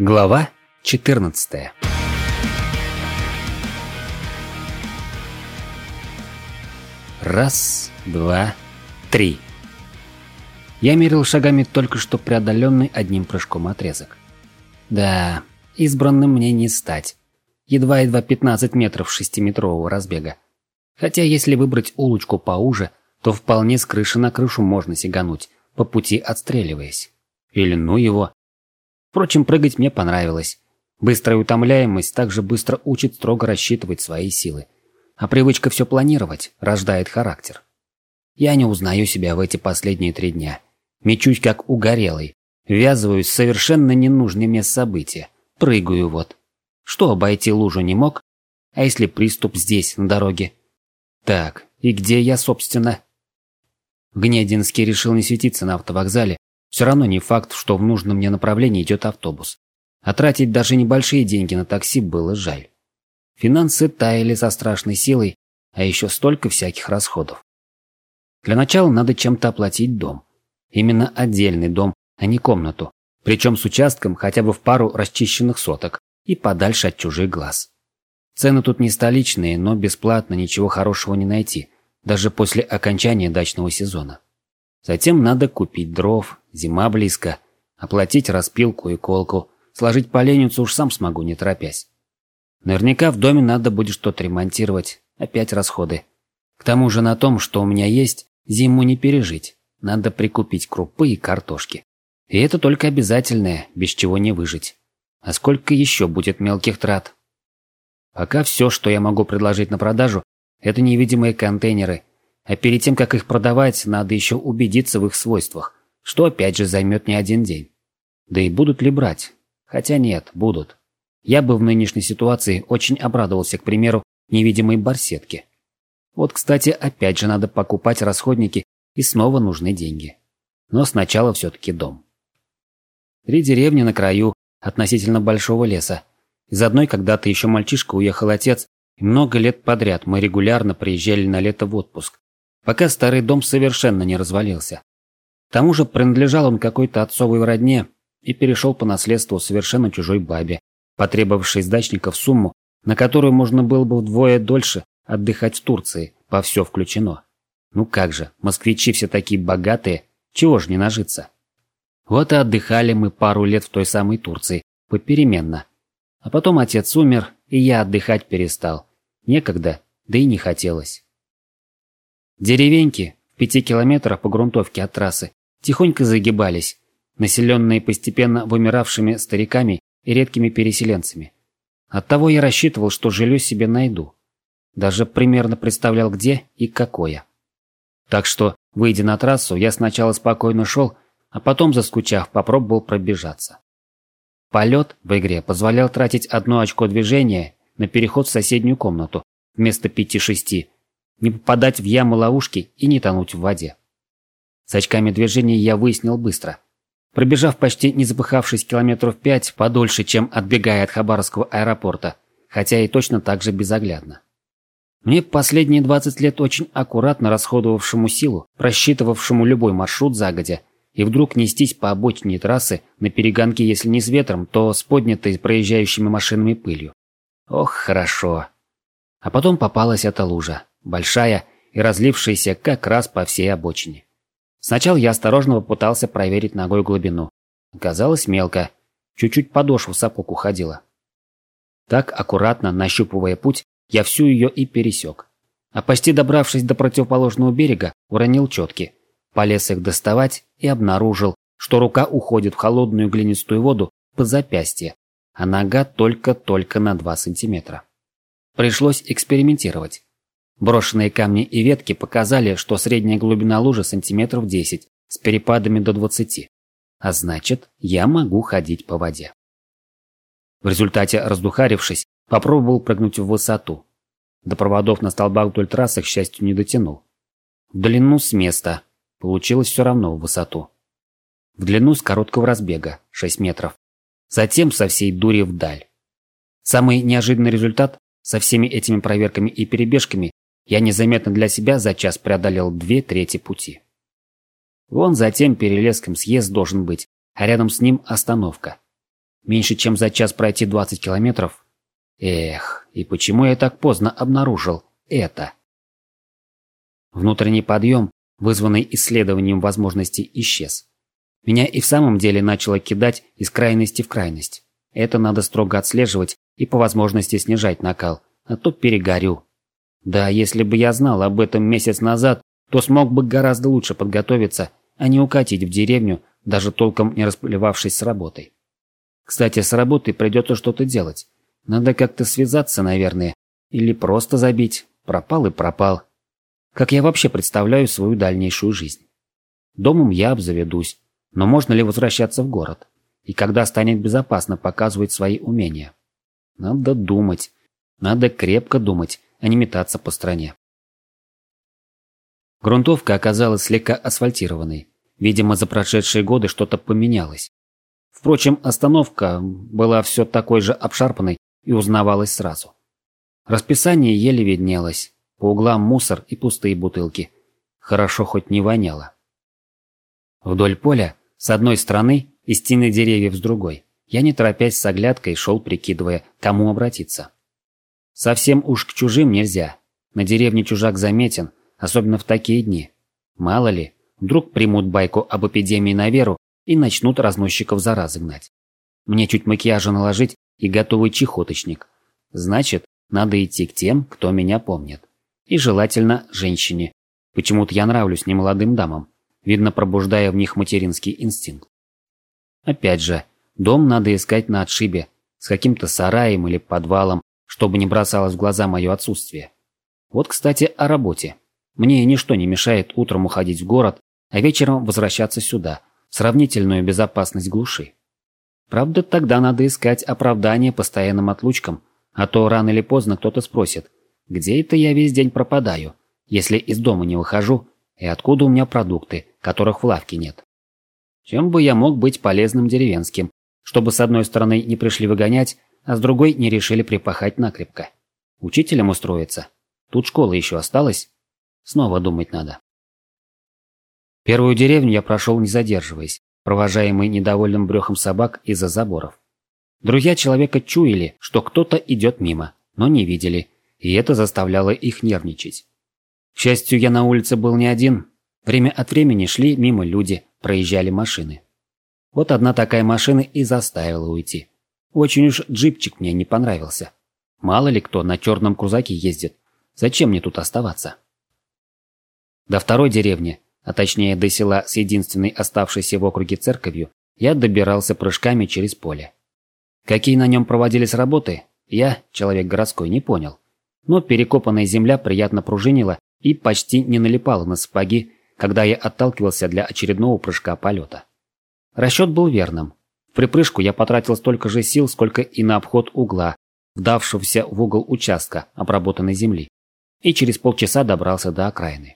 Глава 14. Раз, два, три. Я мерил шагами только что преодоленный одним прыжком отрезок. Да, избранным мне не стать. Едва-едва 15 метров 6-метрового разбега. Хотя если выбрать улочку поуже, то вполне с крыши на крышу можно сигануть, по пути отстреливаясь. Или ну его. Впрочем, прыгать мне понравилось. Быстрая утомляемость также быстро учит строго рассчитывать свои силы. А привычка все планировать рождает характер. Я не узнаю себя в эти последние 3 дня. Мечусь как угорелый. Ввязываюсь в совершенно ненужные мне события. Прыгаю вот. Что, обойти лужу не мог? А если приступ здесь, на дороге? Так, и где я, собственно? Гнединский решил не светиться на автовокзале. Все равно не факт, что в нужном мне направлении идет автобус. А тратить даже небольшие деньги на такси было жаль. Финансы таяли со страшной силой, а еще столько всяких расходов. Для начала надо чем-то оплатить дом. Именно отдельный дом, а не комнату. Причем с участком хотя бы в пару расчищенных соток и подальше от чужих глаз. Цены тут не столичные, но бесплатно ничего хорошего не найти, даже после окончания дачного сезона. Затем надо купить дров, зима близко, оплатить распилку и колку, сложить поленницу уж сам смогу, не торопясь. Наверняка в доме надо будет что-то ремонтировать, опять расходы. К тому же на том, что у меня есть, зиму не пережить, надо прикупить крупы и картошки. И это только обязательное, без чего не выжить. А сколько еще будет мелких трат? Пока все, что я могу предложить на продажу, это невидимые контейнеры. А перед тем, как их продавать, надо еще убедиться в их свойствах, что опять же займет не один день. Да и будут ли брать? Хотя нет, будут. Я бы в нынешней ситуации очень обрадовался, к примеру, невидимой барсетке. Вот, кстати, опять же надо покупать расходники, и снова нужны деньги. Но сначала все-таки дом. 3 деревни на краю относительно большого леса. Из одной когда-то еще мальчишка уехал отец, и много лет подряд мы регулярно приезжали на лето в отпуск, пока старый дом совершенно не развалился. К тому же принадлежал он какой-то отцовой родне и перешел по наследству совершенно чужой бабе, потребовавшей с дачников сумму, на которую можно было бы вдвое дольше отдыхать в Турции, по все включено. Ну как же, москвичи все такие богатые, чего ж не нажиться? Вот и отдыхали мы пару лет в той самой Турции, попеременно. А потом отец умер, и я отдыхать перестал. Некогда, да и не хотелось. Деревеньки в 5 километрах по грунтовке от трассы тихонько загибались, населенные постепенно вымиравшими стариками и редкими переселенцами. Оттого я рассчитывал, что жилье себе найду. Даже примерно представлял, где и какое. Так что, выйдя на трассу, я сначала спокойно шел, а потом, заскучав, попробовал пробежаться. Полет в игре позволял тратить 1 очко движения на переход в соседнюю комнату вместо 5-6, не попадать в ямы-ловушки и не тонуть в воде. С очками движения я выяснил быстро. Пробежав почти не запыхавшись километров 5, подольше, чем отбегая от Хабаровского аэропорта, хотя и точно так же безоглядно. Мне последние 20 лет очень аккуратно расходовавшему силу, просчитывавшему любой маршрут загодя, и вдруг нестись по обочине трассы на перегонки, если не с ветром, то с поднятой проезжающими машинами пылью. Ох, хорошо. А потом попалась эта лужа, большая и разлившаяся как раз по всей обочине. Сначала я осторожно попытался проверить ногой глубину. Оказалось мелко, чуть-чуть подошва сапог уходила. Так, аккуратно нащупывая путь, я всю ее и пересек. А почти добравшись до противоположного берега, уронил четки. Полез их доставать и обнаружил, что рука уходит в холодную глинистую воду по запястье, а нога только-только на 2 сантиметра. Пришлось экспериментировать. Брошенные камни и ветки показали, что средняя глубина лужи сантиметров 10, с перепадами до 20. А значит, я могу ходить по воде. В результате, раздухарившись, попробовал прыгнуть в высоту. До проводов на столбах вдоль трассы, к счастью, не дотянул. В длину с места. Получилось все равно в высоту. В длину с короткого разбега, 6 метров. Затем со всей дури вдаль. Самый неожиданный результат: со всеми этими проверками и перебежками я незаметно для себя за час преодолел 2/3 пути. Вон за тем перелеском съезд должен быть, а рядом с ним остановка. Меньше чем за час пройти 20 километров? Эх, и почему я так поздно обнаружил это? Внутренний подъем, вызванный исследованием возможностей, исчез. Меня и в самом деле начало кидать из крайности в крайность. Это надо строго отслеживать и по возможности снижать накал, а то перегорю. Да, если бы я знал об этом месяц назад, то смог бы гораздо лучше подготовиться, а не укатить в деревню, даже толком не расплевавшись с работой. Кстати, с работой придется что-то делать. Надо как-то связаться, наверное, или просто забить. Пропал и пропал. Как я вообще представляю свою дальнейшую жизнь? Домом я обзаведусь, но можно ли возвращаться в город? И когда станет безопасно показывать свои умения? Надо думать. Надо крепко думать, а не метаться по стране. Грунтовка оказалась слегка асфальтированной. Видимо, за прошедшие годы что-то поменялось. Впрочем, остановка была все такой же обшарпанной и узнавалась сразу. Расписание еле виднелось. По углам мусор и пустые бутылки. Хорошо хоть не воняло. Вдоль поля, с одной стороны, и стены деревьев с другой. Я не торопясь с оглядкой шел, прикидывая, кому обратиться. Совсем уж к чужим нельзя. На деревне чужак заметен, особенно в такие дни. Мало ли, вдруг примут байку об эпидемии на веру и начнут разносчиков заразы гнать. Мне чуть макияжа наложить и готовый чехоточник. Значит, надо идти к тем, кто меня помнит. И желательно женщине. Почему-то я нравлюсь немолодым дамам, видно, пробуждая в них материнский инстинкт. Опять же, дом надо искать на отшибе, с каким-то сараем или подвалом, чтобы не бросалось в глаза мое отсутствие. Вот, кстати, о работе. Мне ничто не мешает утром уходить в город, а вечером возвращаться сюда, в сравнительную безопасность глуши. Правда, тогда надо искать оправдание постоянным отлучкам, а то рано или поздно кто-то спросит, где это я весь день пропадаю, если из дома не выхожу, и откуда у меня продукты, которых в лавке нет. Чем бы я мог быть полезным деревенским, чтобы с одной стороны не пришли выгонять, а с другой не решили припахать накрепко. Учителем устроиться? Тут школа еще осталась? Снова думать надо. Первую деревню я прошел не задерживаясь, провожаемый недовольным брехом собак из-за заборов. Друзья человека чуяли, что кто-то идет мимо, но не видели, и это заставляло их нервничать. К счастью, я на улице был не один. Время от времени шли мимо люди, проезжали машины. Вот одна такая машина и заставила уйти. Очень уж джипчик мне не понравился. Мало ли кто на черном крузаке ездит. Зачем мне тут оставаться? До второй деревни, а точнее до села с единственной оставшейся в округе церковью, я добирался прыжками через поле. Какие на нем проводились работы, я, человек городской, не понял. Но перекопанная земля приятно пружинила и почти не налипала на сапоги, когда я отталкивался для очередного прыжка полета. Расчет был верным. В припрыжку я потратил столько же сил, сколько и на обход угла, вдавшегося в угол участка обработанной земли, и через полчаса добрался до окраины.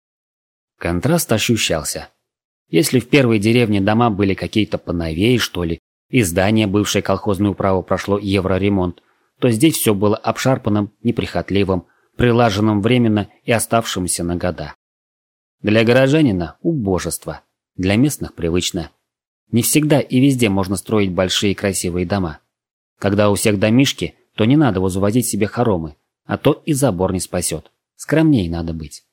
Контраст ощущался. Если в первой деревне дома были какие-то поновее, что ли, и здание бывшей колхозной управы прошло евроремонт, то здесь все было обшарпанным, неприхотливым, прилаженным временно и оставшимся на года. Для горожанина – убожество, для местных – привычно. Не всегда и везде можно строить большие красивые дома. Когда у всех домишки, то не надо возводить себе хоромы, а то и забор не спасет. Скромней надо быть.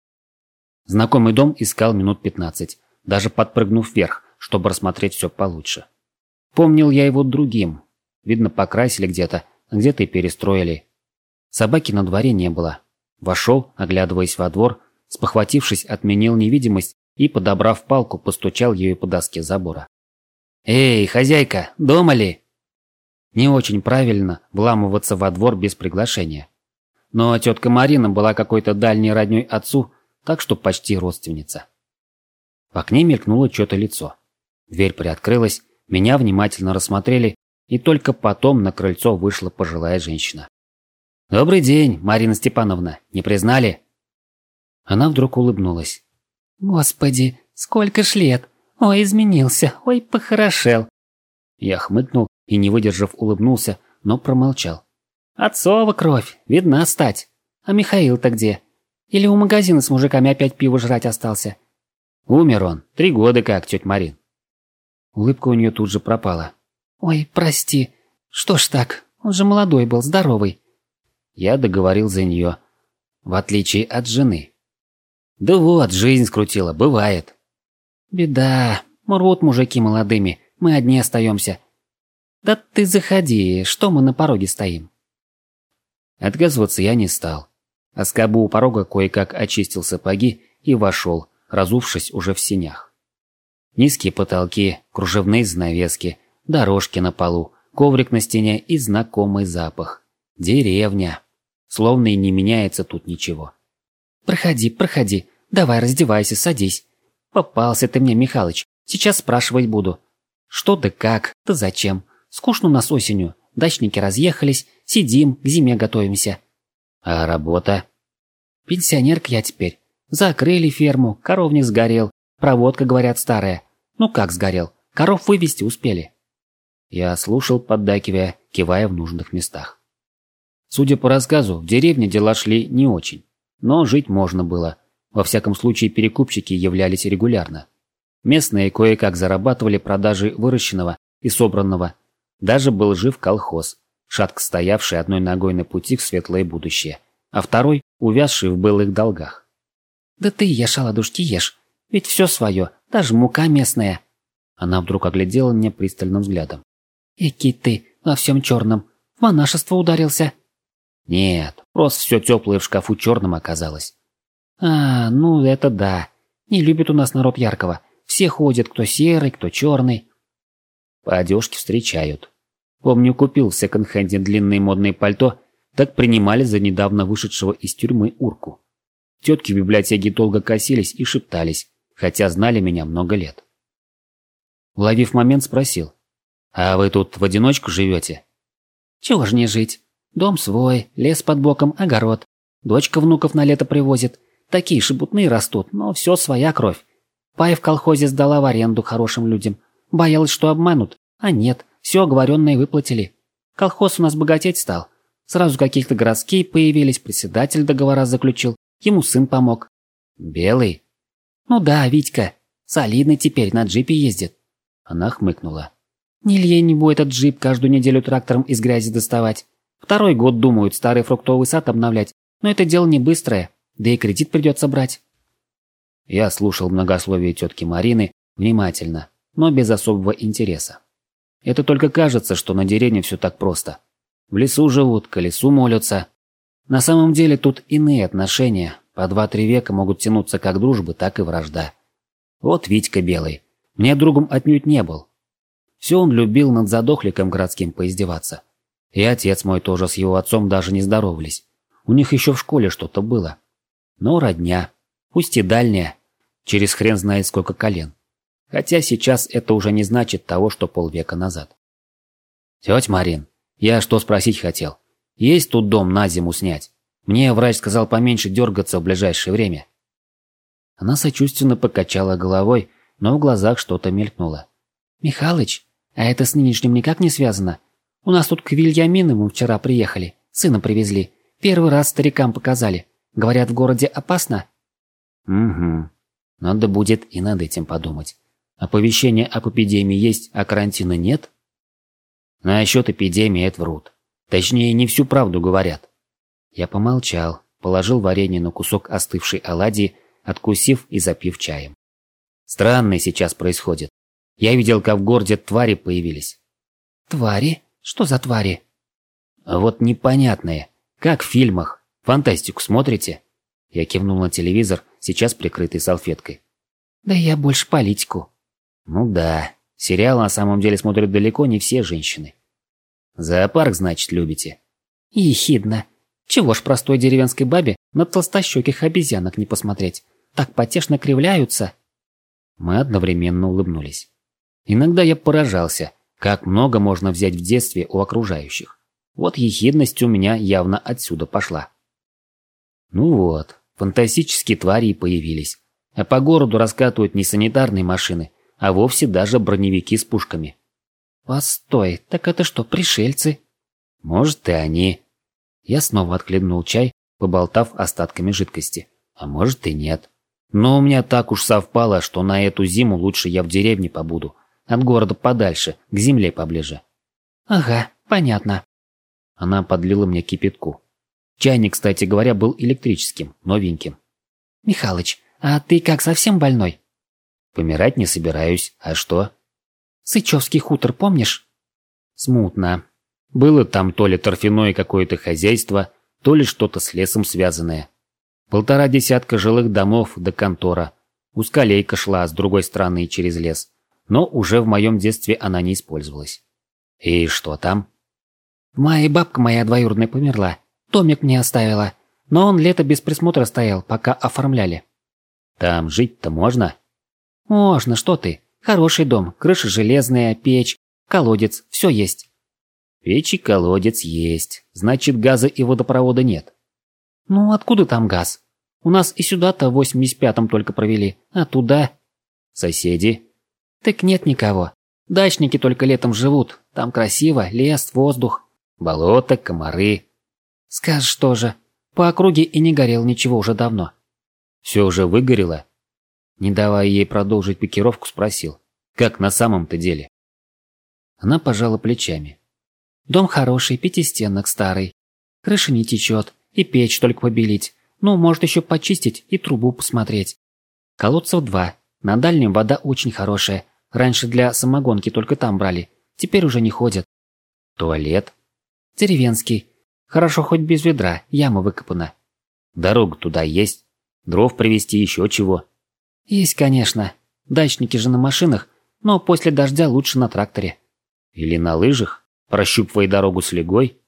Знакомый дом искал минут 15, даже подпрыгнув вверх, чтобы рассмотреть все получше. Помнил я его другим. Видно, покрасили где-то, а где-то и перестроили. Собаки на дворе не было. Вошел, оглядываясь во двор, спохватившись, отменил невидимость и, подобрав палку, постучал ею по доске забора. «Эй, хозяйка, дома ли?» Не очень правильно вламываться во двор без приглашения. Но тетка Марина была какой-то дальней роднёй отцу, так что почти родственница. В окне мелькнуло чьё-то лицо. Дверь приоткрылась, меня внимательно рассмотрели, и только потом на крыльцо вышла пожилая женщина. «Добрый день, Марина Степановна, не признали?» Она вдруг улыбнулась. «Господи, сколько ж лет! Ой, изменился, ой, похорошел!» Я хмыкнул и, не выдержав, улыбнулся, но промолчал. «Отцова кровь, видна стать. А Михаил-то где? Или у магазина с мужиками опять пиво жрать остался?» «Умер он, 3 года как, тетя Марин». Улыбка у нее тут же пропала. «Ой, прости. Что ж так? Он же молодой был, здоровый». Я договорил за нее. В отличие от жены. Да вот, жизнь скрутила, бывает. «Беда. Мрут мужики молодыми, мы одни остаемся. Да ты заходи, что мы на пороге стоим?» Отказываться я не стал. А скобу у порога кое-как очистил сапоги и вошел, разувшись уже в сенях. Низкие потолки, кружевные занавески, дорожки на полу, коврик на стене и знакомый запах. Деревня. Словно и не меняется тут ничего. «Проходи, проходи. Давай, раздевайся, садись. Попался ты мне, Михалыч. Сейчас спрашивать буду. Что да как, да зачем? Скучно у нас осенью. Дачники разъехались, сидим, к зиме готовимся». А работа? «Пенсионерка я теперь. Закрыли ферму, коровник сгорел. Проводка, говорят, старая. Ну как сгорел? Коров вывести успели». Я слушал, поддакивая, кивая в нужных местах. Судя по рассказу, в деревне дела шли не очень. Но жить можно было. Во всяком случае, перекупщики являлись регулярно. Местные кое-как зарабатывали продажей выращенного и собранного. Даже был жив колхоз, шатко стоявший одной ногой на пути в светлое будущее, а второй увязший в былых долгах. «Да ты ешь, оладушки, ешь. Ведь все свое, даже мука местная». Она вдруг оглядела меня пристальным взглядом. «Эки ты, во всем черном. В монашество ударился». «Нет, просто все теплое в шкафу черным оказалось». «А, ну это да. Не любит у нас народ яркого. Все ходят, кто серый, кто черный». По одежке встречают. Помню, купил в секонд-хенде длинные модные пальто, так принимали за недавно вышедшего из тюрьмы урку. Тетки в библиотеке долго косились и шептались, хотя знали меня много лет. Уловив момент, спросил: «А вы тут в одиночку живете?» «Чего ж не жить? Дом свой, лес под боком, огород. Дочка внуков на лето привозит. Такие шебутные растут, но все своя кровь. Пай в колхозе сдала в аренду хорошим людям. Боялась, что обманут, а нет, все оговоренное выплатили. Колхоз у нас богатеть стал. Сразу каких-то городские появились, председатель договора заключил, ему сын помог». «Белый?» «Ну да, Витька. Солидный теперь, на джипе ездит». Она хмыкнула. «Не лень его этот джип каждую неделю трактором из грязи доставать. Второй год думают старый фруктовый сад обновлять, но это дело не быстрое, да и кредит придется брать». Я слушал многословие тетки Марины внимательно, но без особого интереса. Это только кажется, что на деревне все так просто. В лесу живут, к лесу молятся. На самом деле тут иные отношения, по 2-3 века могут тянуться как дружба, так и вражда. Вот Витька Белый. Мне другом отнюдь не был. Все он любил над задохликом городским поиздеваться. И отец мой тоже с его отцом даже не здоровались. У них еще в школе что-то было. Но родня, пусть и дальняя, через хрен знает сколько колен. Хотя сейчас это уже не значит того, что полвека назад. «Тетя Марин, я что спросить хотел? Есть тут дом на зиму снять? Мне врач сказал поменьше дергаться в ближайшее время». Она сочувственно покачала головой, но в глазах что-то мелькнуло. «Михалыч, а это с нынешним никак не связано? У нас тут к Вильяминову вчера приехали, сына привезли. Первый раз старикам показали. Говорят, в городе опасно». «Угу. Надо будет и над этим подумать. Оповещение об эпидемии есть, а карантина нет?» «Насчет эпидемии это врут. Точнее, не всю правду говорят». Я помолчал, положил варенье на кусок остывшей оладьи, откусив и запив чаем. Странное сейчас происходит. Я видел, как в городе твари появились. «Твари? Что за твари?» А вот непонятные. Как в фильмах. Фантастику смотрите?» Я кивнул на телевизор, сейчас прикрытый салфеткой. «Да я больше политику». «Ну да. Сериал на самом деле смотрят далеко не все женщины». «Зоопарк, значит, любите?» «Ехидно. Чего ж простой деревенской бабе на толстощеких обезьянок не посмотреть? Так потешно кривляются». Мы одновременно улыбнулись. Иногда я поражался, как много можно взять в детстве у окружающих. Вот ехидность у меня явно отсюда пошла. Ну вот, фантастические твари и появились. А по городу раскатывают не санитарные машины, а вовсе даже броневики с пушками. «Постой, так это что, пришельцы?» «Может, и они». Я снова отхлебнул чай, поболтав остатками жидкости. А может и нет. Но у меня так уж совпало, что на эту зиму лучше я в деревне побуду. От города подальше, к земле поближе. Ага, понятно. Она подлила мне кипятку. Чайник, кстати говоря, был электрическим, новеньким. Михалыч, а ты как, совсем больной? Помирать не собираюсь, а что? Сычевский хутор помнишь? Смутно. Было там то ли торфяное какое-то хозяйство, то ли что-то с лесом связанное. 1,5 десятка жилых домов до контора. Узколейка шла с другой стороны через лес, но уже в моем детстве она не использовалась. И что там? В мае бабка моя двоюродная померла, домик мне оставила, но он лето без присмотра стоял, пока оформляли. Там жить-то можно? Можно, что ты. Хороший дом, крыша железная, печь, колодец, все есть. Печь и колодец есть, значит газа и водопровода нет. Ну откуда там газ? У нас и сюда-то в 85-м только провели, а туда... Соседи? Так нет никого. Дачники только летом живут, там красиво, лес, воздух. Болото, комары. Скажешь тоже, по округе и не горел ничего уже давно. Все уже выгорело? Не давая ей продолжить пикировку, спросил. Как на самом-то деле? Она пожала плечами. Дом хороший, пятистенок старый. Крыша не течет, и печь только побелить. Ну, может еще почистить и трубу посмотреть. Колодцев 2. На дальнем вода очень хорошая. Раньше для самогонки только там брали. Теперь уже не ходят. Туалет? Деревенский. Хорошо хоть без ведра, яма выкопана. Дорога туда есть? Дров привезти, еще чего? Есть, конечно. Дачники же на машинах, но после дождя лучше на тракторе. Или на лыжах, прощупывая дорогу слегой?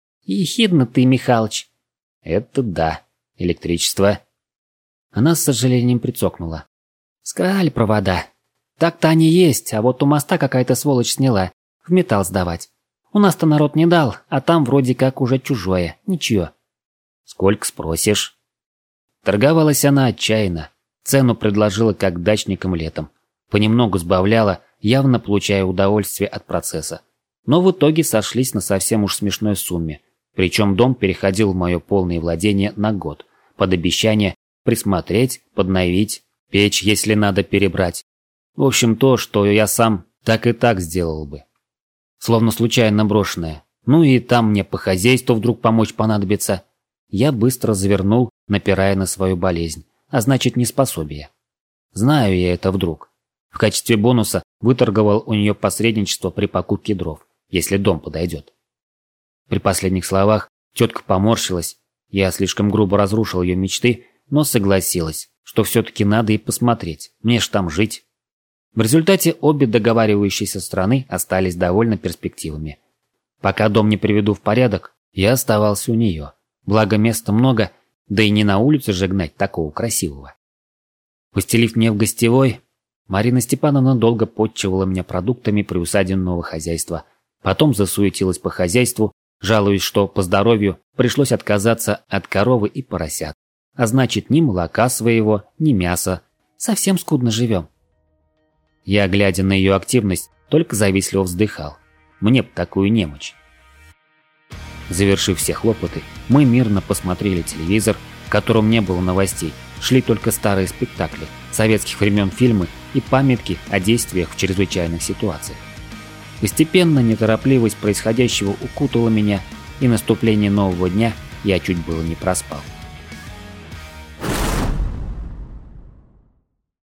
Ехидно ты, Михалыч. Это да. Электричество. Она с сожалением прицокнула. Скрали провода. Так-то они есть, а вот у моста какая-то сволочь сняла. В металл сдавать. У нас-то народ не дал, а там вроде как уже чужое. Ничего. Сколько спросишь? Торговалась она отчаянно. Цену предложила как дачникам летом. Понемногу сбавляла, явно получая удовольствие от процесса. Но в итоге сошлись на совсем уж смешной сумме. Причем дом переходил в мое полное владение на год. Под обещание присмотреть, подновить, печь, если надо, перебрать. В общем, то, что я сам так и так сделал бы. Словно случайно брошенное. Ну и там мне по хозяйству вдруг помочь понадобится. Я быстро завернул, напирая на свою болезнь, а значит неспособие. Знаю я это вдруг. В качестве бонуса выторговал у нее посредничество при покупке дров, если дом подойдет. При последних словах тетка поморщилась. Я слишком грубо разрушил ее мечты, но согласилась, что все-таки надо и посмотреть, мне ж там жить. В результате обе договаривающиеся стороны остались довольны перспективами. Пока дом не приведу в порядок, я оставался у нее. Благо места много, да и не на улице же гнать такого красивого. Постелив мне в гостевой, Марина Степановна долго подчивала меня продуктами приусадебного хозяйства. Потом засуетилась по хозяйству, жалуясь, что по здоровью пришлось отказаться от коровы и поросят. А значит, ни молока своего, ни мяса. Совсем скудно живем. Я, глядя на ее активность, только завистливо вздыхал. Мне б такую немочь. Завершив все хлопоты, мы мирно посмотрели телевизор, в котором не было новостей. Шли только старые спектакли, советских времен фильмы и памятки о действиях в чрезвычайных ситуациях. Постепенно неторопливость происходящего укутала меня, и наступление нового дня я чуть было не проспал.